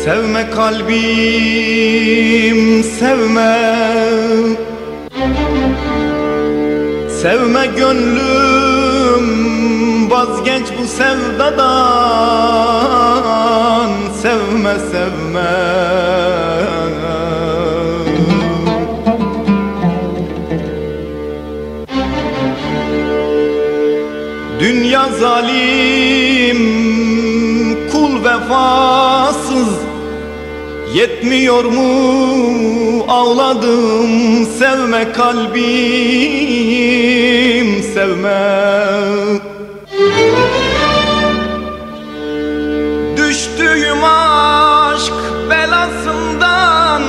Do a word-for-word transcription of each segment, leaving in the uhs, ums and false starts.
Sevme kalbim, sevme. Sevme gönlüm, vazgeç bu sevdadan. Sevme, sevme. Dünya zalim, kul vefasız. Yetmiyor mu ağladım, sevme kalbim, sevme. Düştüğüm aşk belasından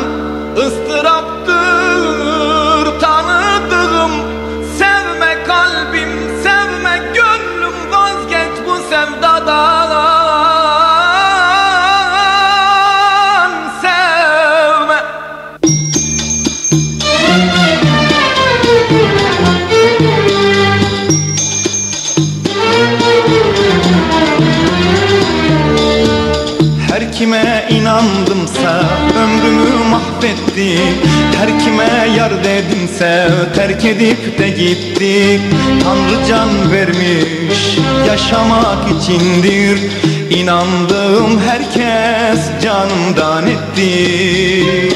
ıstıraptır tanıdığım. Sevme kalbim, sevme gönlüm, vazgeç bu sevdadan. Her kime inandımsa ömrümü mahvetti. Her kime yar dedimse terk edip de gitti. Tanrı can vermiş yaşamak içindir. İnandığım herkes canımdan etti.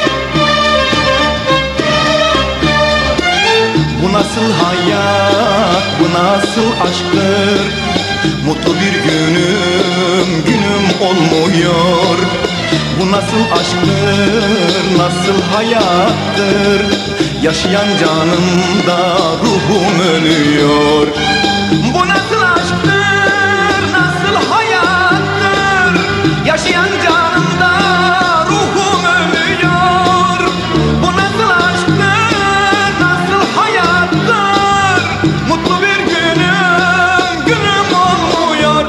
Bu nasıl hayat, bu nasıl aşktır? Mutlu bir günüm, günüm olmuyor. Bu nasıl aşktır, nasıl hayattır? Yaşayan canımda ruhum ölüyor. Bu nasıl aşktır, nasıl hayattır? Yaşayan canımda ruhum ölüyor. Bu nasıl aşktır, nasıl hayattır? Mutlu bir günüm, günüm olmuyor.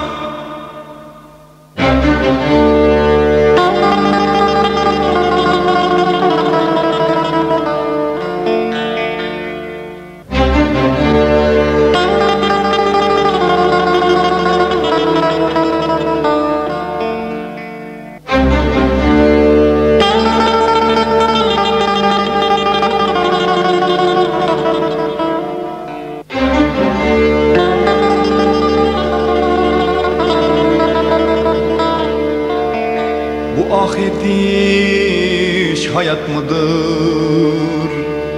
Bu ah ediş hayat mıdır?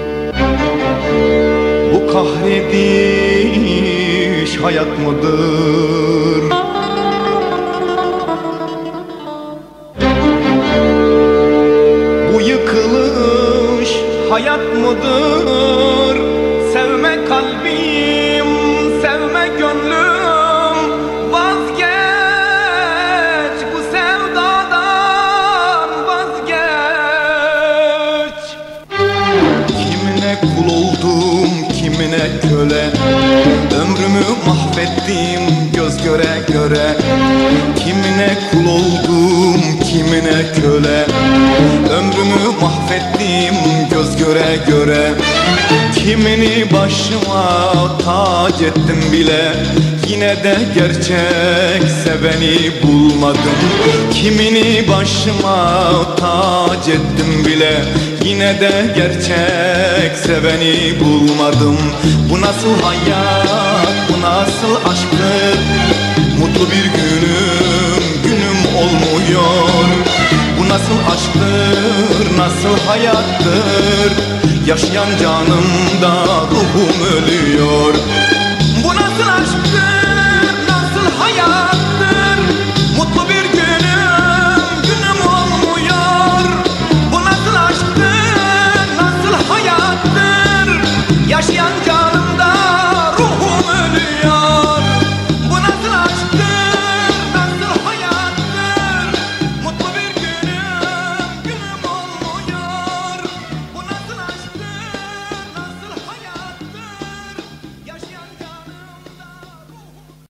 Bu kahrediş hayat mıdır? Bu yıkılış hayat mıdır? Sevme kalbim, sevme gönlüm, vazgeç bu sevdadan, vazgeç. Kimine kul oldum, kimine köle, ömrümü mahvettim göz göre göre. Kimine kul oldum, kimine köle, ömrümü mahvettim göz göre göre. Kimini başıma tac ettim bile, yine de gerçek seveni bulmadım. Kimini başıma tac ettim bile, yine de gerçek seveni bulmadım. Bu nasıl hayat, bu nasıl aşktır? Mutlu bir günüm, günüm olmuyor. Bu nasıl aşktır, nasıl hayattır? Yaşayan canımda ruhum ölüyor.